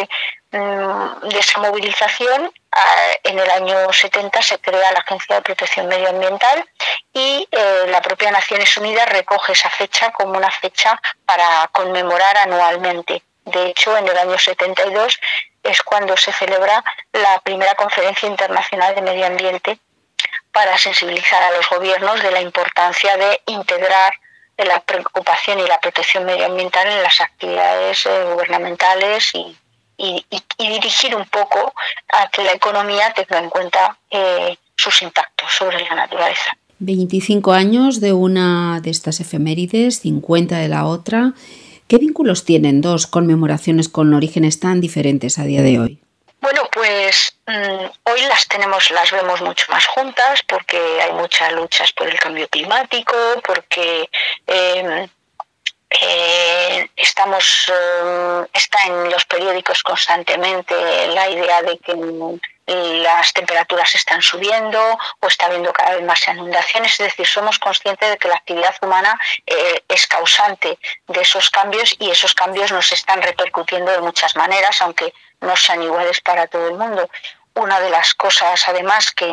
S13: esa movilización, en el año 70 se crea la Agencia de Protección Medioambiental, y la propia Naciones Unidas recoge esa fecha como una fecha para conmemorar anualmente. De hecho, en el año 72 es cuando se celebra la primera conferencia internacional de medio ambiente para sensibilizar a los gobiernos de la importancia de integrar la preocupación y la protección medioambiental en las actividades gubernamentales y dirigir un poco a que la economía tenga en cuenta sus impactos sobre la naturaleza.
S2: 25 años de una de estas efemérides, 50 de la otra. ¿Qué vínculos tienen dos conmemoraciones con orígenes tan diferentes a día de hoy?
S13: Bueno, pues hoy las vemos mucho más juntas porque hay muchas luchas por el cambio climático, porque está en los periódicos constantemente la idea de que las temperaturas están subiendo o está habiendo cada vez más inundaciones. Es decir, somos conscientes de que la actividad humana es causante de esos cambios, y esos cambios nos están repercutiendo de muchas maneras, aunque no sean iguales para todo el mundo. Una de las cosas, además, que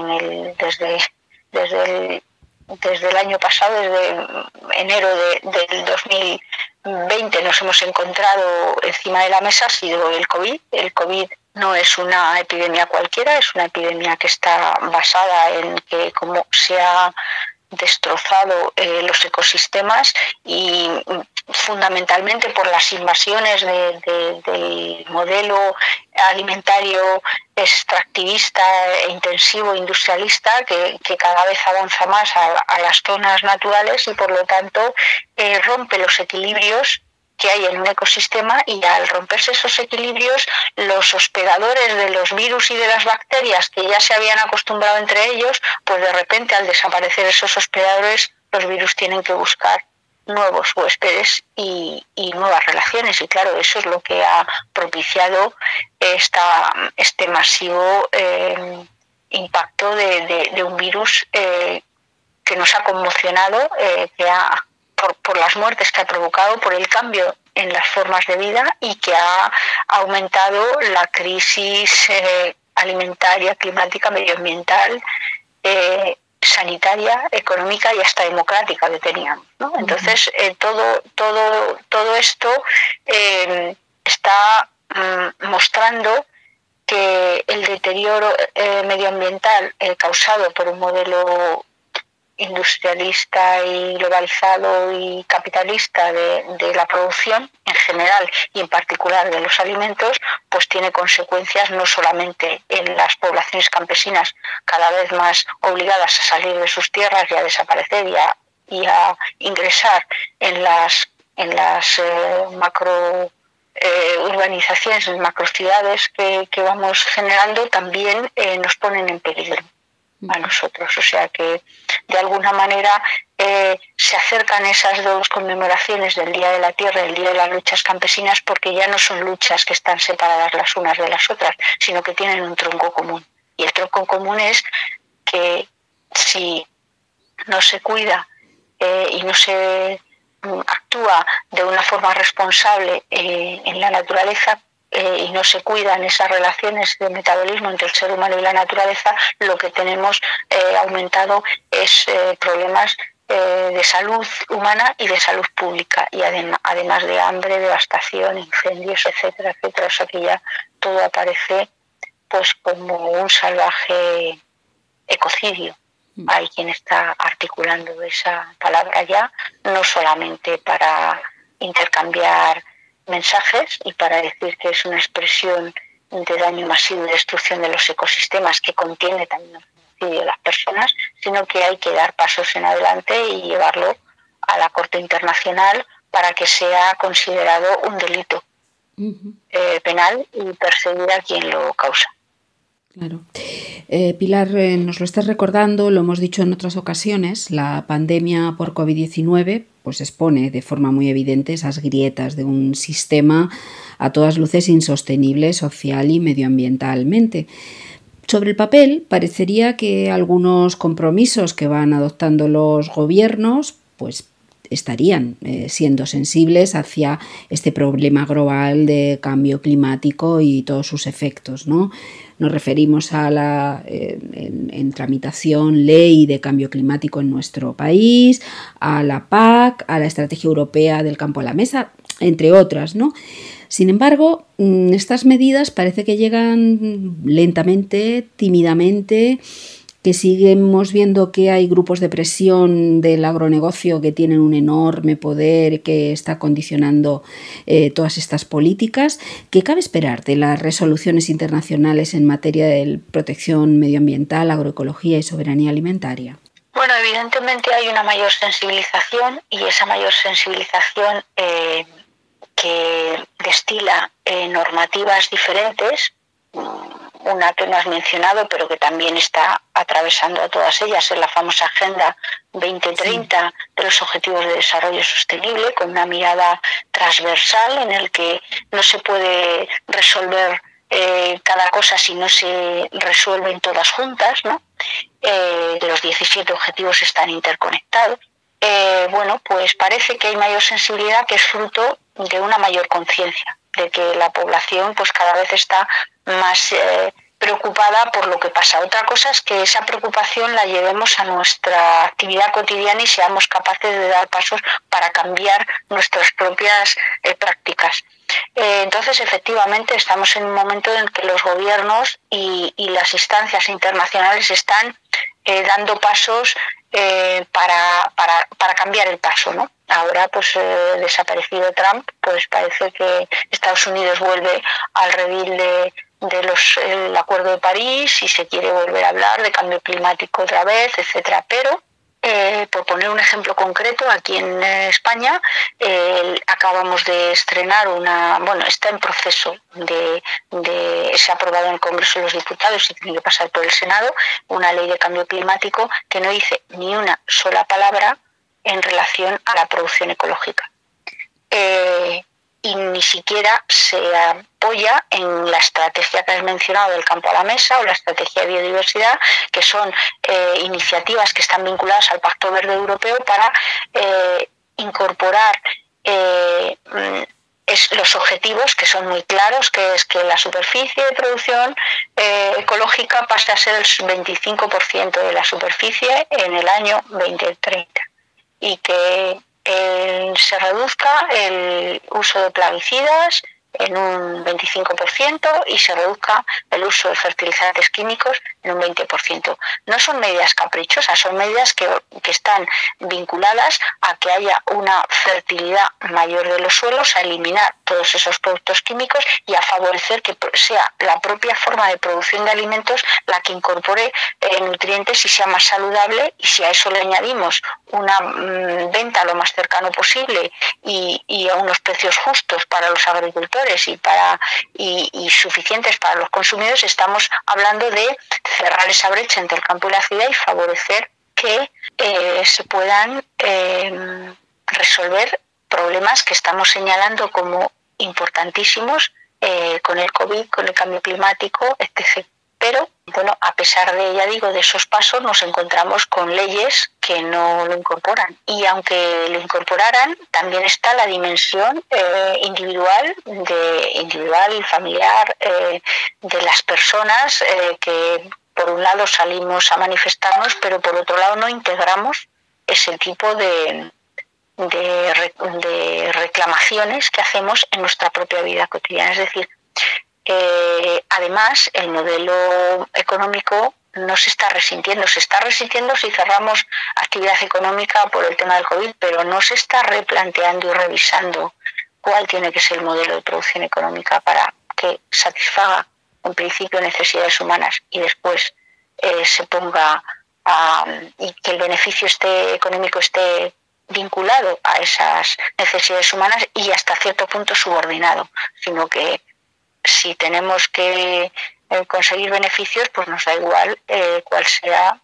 S13: desde el año pasado, desde enero del 2020, nos hemos encontrado encima de la mesa ha sido el COVID. El COVID no es una epidemia cualquiera, es una epidemia que está basada en que como se ha destrozado los ecosistemas, y fundamentalmente por las invasiones del modelo alimentario extractivista e intensivo industrialista que cada vez avanza más a las zonas naturales, y por lo tanto rompe los equilibrios que hay en un ecosistema, y al romperse esos equilibrios, los hospedadores de los virus y de las bacterias que ya se habían acostumbrado entre ellos, pues de repente al desaparecer esos hospedadores, los virus tienen que buscar nuevos huéspedes y nuevas relaciones, y claro, eso es lo que ha propiciado este masivo impacto de un virus que nos ha conmocionado, por las muertes que ha provocado, por el cambio en las formas de vida y que ha aumentado la crisis alimentaria, climática, medioambiental, sanitaria, económica y hasta democrática que teníamos, ¿no? Entonces, todo esto está mostrando que el deterioro medioambiental causado por un modelo industrialista y globalizado y capitalista de la producción en general y en particular de los alimentos, pues tiene consecuencias no solamente en las poblaciones campesinas cada vez más obligadas a salir de sus tierras y a desaparecer y a ingresar en las macro urbanizaciones, en macrociudades que vamos generando, también nos ponen en peligro a nosotros. O sea que de alguna manera se acercan esas dos conmemoraciones del Día de la Tierra y el Día de las Luchas Campesinas, porque ya no son luchas que están separadas las unas de las otras, sino que tienen un tronco común. Y el tronco común es que si no se cuida y no se actúa de una forma responsable en la naturaleza, y no se cuidan esas relaciones de metabolismo entre el ser humano y la naturaleza, lo que tenemos aumentado es problemas de salud humana y de salud pública, y además de hambre, devastación, incendios, etcétera, etcétera. O sea que ya todo aparece pues como un salvaje ecocidio. Hay quien está articulando esa palabra ya, no solamente para intercambiar mensajes y para decir que es una expresión de daño masivo y destrucción de los ecosistemas que contiene también el genocidio de las personas, sino que hay que dar pasos en adelante y llevarlo a la Corte Internacional para que sea considerado un delito penal y perseguir a quien lo causa.
S2: Claro. Pilar, nos lo estás recordando, lo hemos dicho en otras ocasiones, la pandemia por COVID-19 pues expone de forma muy evidente esas grietas de un sistema a todas luces insostenible social y medioambientalmente. Sobre el papel, parecería que algunos compromisos que van adoptando los gobiernos pues estarían siendo sensibles hacia este problema global de cambio climático y todos sus efectos, ¿no? Nos referimos a la en tramitación ley de cambio climático en nuestro país, a la PAC, a la Estrategia Europea del Campo a la Mesa, entre otras, ¿no? Sin embargo, estas medidas parece que llegan lentamente, tímidamente, que seguimos viendo que hay grupos de presión del agronegocio que tienen un enorme poder que está condicionando todas estas políticas. ¿Qué cabe esperar de las resoluciones internacionales en materia de protección medioambiental, agroecología y soberanía alimentaria?
S13: Bueno, evidentemente hay una mayor sensibilización, y esa mayor sensibilización que destila normativas diferentes, una que no has mencionado pero que también está atravesando a todas ellas, es la famosa Agenda 2030 de los Objetivos de Desarrollo Sostenible, con una mirada transversal en el que no se puede resolver cada cosa si no se resuelven todas juntas, ¿no? Los 17 objetivos están interconectados. Bueno, pues parece que hay mayor sensibilidad, que es fruto de una mayor conciencia de que la población pues cada vez está más preocupada por lo que pasa. Otra cosa es que esa preocupación la llevemos a nuestra actividad cotidiana y seamos capaces de dar pasos para cambiar nuestras propias prácticas. Entonces, efectivamente, estamos en un momento en que los gobiernos y las instancias internacionales están dando pasos para cambiar el paso, ¿no? Ahora, pues desaparecido Trump, pues parece que Estados Unidos vuelve al redil del Acuerdo de París y se quiere volver a hablar de cambio climático otra vez, etcétera. Pero por poner un ejemplo concreto, aquí en España acabamos de estrenar está en proceso se ha aprobado en el Congreso de los Diputados y tiene que pasar por el Senado, una ley de cambio climático que no dice ni una sola palabra en relación a la producción ecológica. y ni siquiera se apoya en la estrategia que has mencionado del campo a la mesa o la estrategia de biodiversidad, que son iniciativas que están vinculadas al Pacto Verde Europeo para incorporar los objetivos, que son muy claros, que es que la superficie de producción ecológica pase a ser el 25% de la superficie en el año 2030 y que se reduzca el uso de plaguicidas en un 25% y se reduzca el uso de fertilizantes químicos en un 20%. No son medidas caprichosas, son medidas que están vinculadas a que haya una fertilidad mayor de los suelos, a eliminar todos esos productos químicos y a favorecer que sea la propia forma de producción de alimentos la que incorpore nutrientes y sea más saludable. Y si a eso le añadimos una venta lo más cercano posible y a unos precios justos para los agricultores y suficientes para los consumidores, estamos hablando de cerrar esa brecha entre el campo y la ciudad y favorecer que se puedan resolver problemas que estamos señalando como importantísimos con el COVID, con el cambio climático, etc. Pero, bueno, a pesar de esos pasos, nos encontramos con leyes que no lo incorporan. Y aunque lo incorporaran, también está la dimensión individual y familiar de las personas que, por un lado, salimos a manifestarnos, pero por otro lado no integramos ese tipo de reclamaciones que hacemos en nuestra propia vida cotidiana. Es decir, además, el modelo económico no se está resintiendo. Se está resintiendo si cerramos actividad económica por el tema del COVID, pero no se está replanteando y revisando cuál tiene que ser el modelo de producción económica para que satisfaga, en principio, necesidades humanas y después se ponga y que el beneficio económico esté vinculado a esas necesidades humanas y hasta cierto punto subordinado, sino que si tenemos que conseguir beneficios, pues nos da igual cuál sea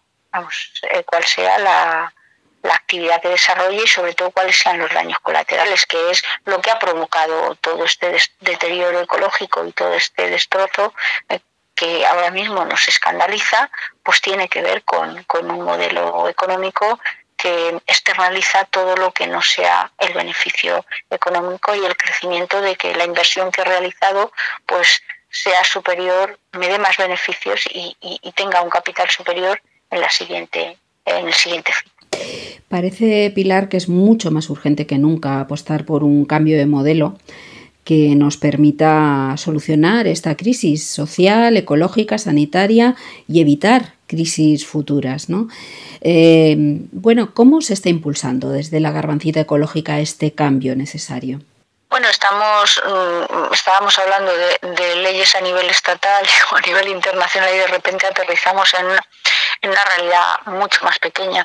S13: la actividad que desarrolle y sobre todo cuáles sean los daños colaterales, que es lo que ha provocado todo este deterioro ecológico y todo este destrozo que ahora mismo nos escandaliza, pues tiene que ver con un modelo económico que externaliza todo lo que no sea el beneficio económico y el crecimiento de que la inversión que he realizado pues sea superior, me dé más beneficios y tenga un capital superior en el siguiente fin.
S2: Parece, Pilar, que es mucho más urgente que nunca apostar por un cambio de modelo que nos permita solucionar esta crisis social, ecológica, sanitaria y evitar crisis futuras, ¿no? ¿Cómo se está impulsando desde la Garbancita Ecológica este cambio necesario?
S13: Bueno, estábamos hablando de leyes a nivel estatal o a nivel internacional y de repente aterrizamos en una realidad mucho más pequeña.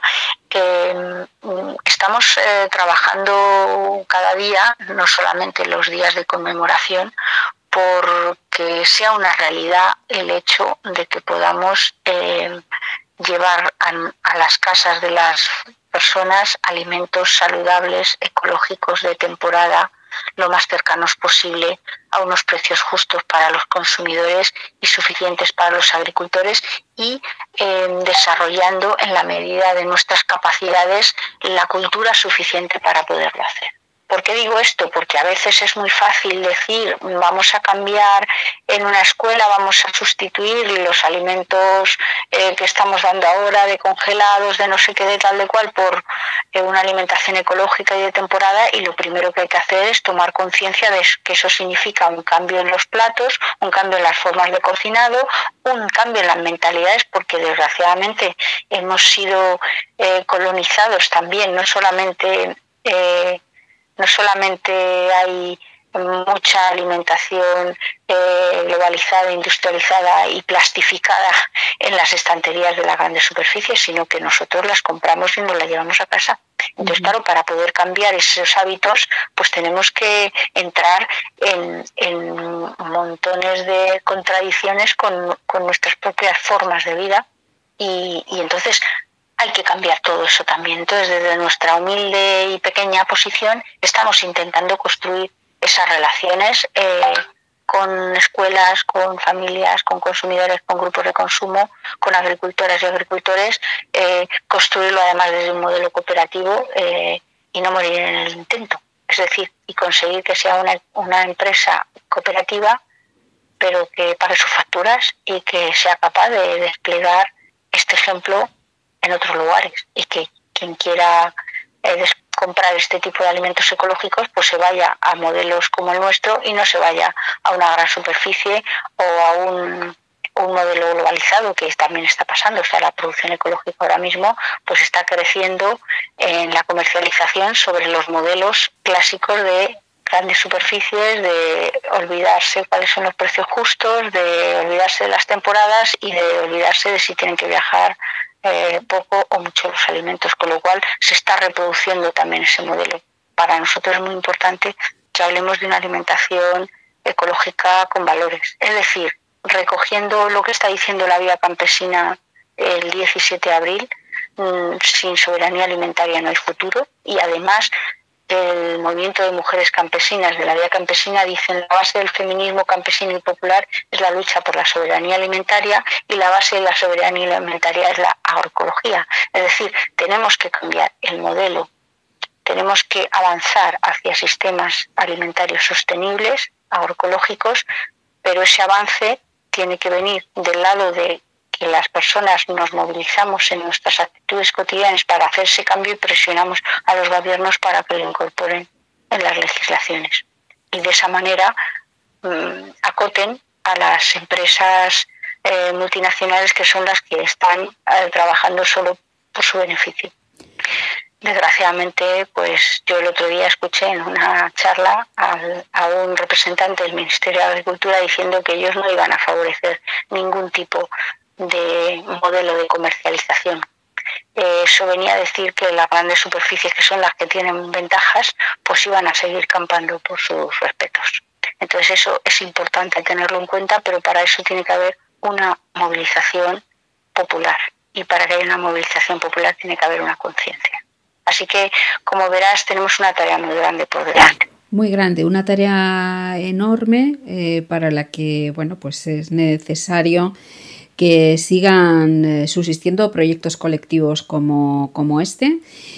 S13: Estamos trabajando cada día, no solamente los días de conmemoración, porque sea una realidad el hecho de que podamos llevar a las casas de las personas alimentos saludables, ecológicos, de temporada, lo más cercanos posible, a unos precios justos para los consumidores y suficientes para los agricultores y desarrollando en la medida de nuestras capacidades la cultura suficiente para poderlo hacer. ¿Por qué digo esto? Porque a veces es muy fácil decir vamos a cambiar en una escuela, vamos a sustituir los alimentos que estamos dando ahora de congelados, de no sé qué, de tal de cual, por una alimentación ecológica y de temporada, y lo primero que hay que hacer es tomar conciencia de que eso significa un cambio en los platos, un cambio en las formas de cocinado, un cambio en las mentalidades, porque desgraciadamente hemos sido colonizados también, no solamente hay mucha alimentación globalizada, industrializada y plastificada en las estanterías de las grandes superficies, sino que nosotros las compramos y nos las llevamos a casa. Entonces, claro, para poder cambiar esos hábitos, pues tenemos que entrar en montones de contradicciones con nuestras propias formas de vida y entonces hay que cambiar todo eso también. Entonces, desde nuestra humilde y pequeña posición, estamos intentando construir esas relaciones con escuelas, con familias, con consumidores, con grupos de consumo, con agricultoras y agricultores, construirlo además desde un modelo cooperativo y no morir en el intento. Es decir, y conseguir que sea una empresa cooperativa, pero que pague sus facturas y que sea capaz de desplegar este ejemplo en otros lugares, y que quien quiera comprar este tipo de alimentos ecológicos pues se vaya a modelos como el nuestro y no se vaya a una gran superficie o a un modelo globalizado, que también está pasando. O sea, la producción ecológica ahora mismo pues está creciendo en la comercialización sobre los modelos clásicos de grandes superficies, de olvidarse cuáles son los precios justos, de olvidarse de las temporadas y de olvidarse de si tienen que viajar poco o mucho los alimentos, con lo cual se está reproduciendo también ese modelo. Para nosotros es muy importante que hablemos de una alimentación ecológica con valores, es decir, recogiendo lo que está diciendo la Vía Campesina el 17 de abril, sin soberanía alimentaria no hay futuro, y además el movimiento de mujeres campesinas de la Vía Campesina dicen la base del feminismo campesino y popular es la lucha por la soberanía alimentaria, y la base de la soberanía alimentaria es la agroecología. Es decir, tenemos que cambiar el modelo, tenemos que avanzar hacia sistemas alimentarios sostenibles, agroecológicos, pero ese avance tiene que venir del lado de que las personas nos movilizamos en nuestras actitudes cotidianas para hacer ese cambio y presionamos a los gobiernos para que lo incorporen en las legislaciones. Y de esa manera acoten a las empresas multinacionales, que son las que están trabajando solo por su beneficio. Desgraciadamente, pues yo el otro día escuché en una charla a un representante del Ministerio de Agricultura diciendo que ellos no iban a favorecer ningún tipo de modelo de comercialización. Eso venía a decir que las grandes superficies, que son las que tienen ventajas, pues iban a seguir campando por sus respetos. Entonces eso es importante tenerlo en cuenta, pero para eso tiene que haber una movilización popular, y para que haya una movilización popular tiene que haber una conciencia. Así que, como verás, tenemos una tarea muy grande por delante.
S2: Muy grande, una tarea enorme para la que, bueno, pues es necesario que sigan subsistiendo proyectos colectivos como este.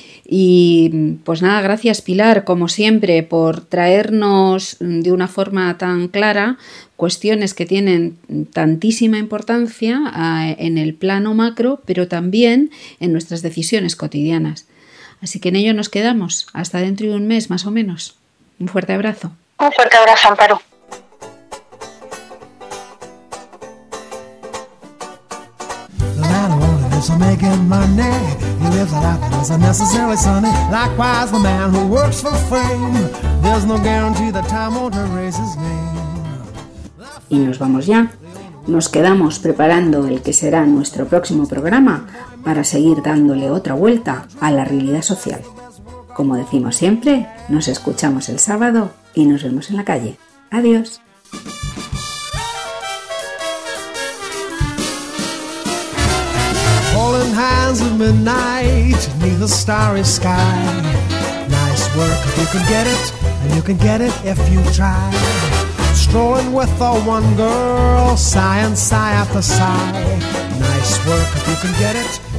S2: Y pues nada, gracias Pilar, como siempre, por traernos de una forma tan clara cuestiones que tienen tantísima importancia en el plano macro, pero también en nuestras decisiones cotidianas. Así que en ello nos quedamos, hasta dentro de un mes más o menos. Un fuerte abrazo.
S13: Un fuerte abrazo, Amparo.
S1: So making money, he lives a life that is unnecessarily sunny. Likewise, the man who works for fame, there's no guarantee that time won't erase his name.
S2: Y nos vamos ya. Nos quedamos preparando el que será nuestro próximo programa para seguir dándole otra vuelta a la realidad social. Como decimos siempre, nos escuchamos el sábado y nos vemos en la calle. Adiós.
S1: Hands of midnight neath the starry sky. Nice work if you can get it, and you can get it if you try. Strolling with the one girl, sigh and sigh after sigh. Nice work if you can get it,